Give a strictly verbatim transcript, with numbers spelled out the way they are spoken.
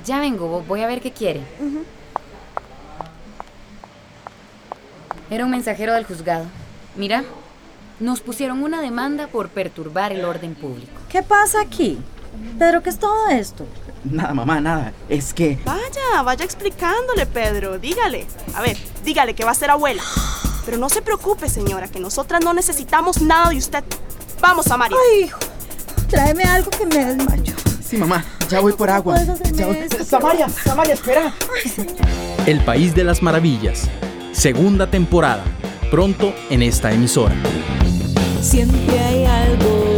Ya vengo, voy a ver qué quiere. Uh-huh. Era un mensajero del juzgado. Mira, nos pusieron una demanda por perturbar el orden público. ¿Qué pasa aquí? Pedro, ¿qué es todo esto? Nada, mamá, nada. Es que... Vaya, vaya explicándole, Pedro. Dígale. A ver, dígale que va a ser abuela. Pero no se preocupe, señora, que nosotras no necesitamos nada de usted. Vamos, Samaria. Ay, hijo, tráeme algo que me desmayo. Sí, mamá, ya voy por agua. Ya voy... Samaria, Samaria, espera. Ay, señor. El País de las Maravillas, segunda temporada, pronto en esta emisora. Siempre hay algo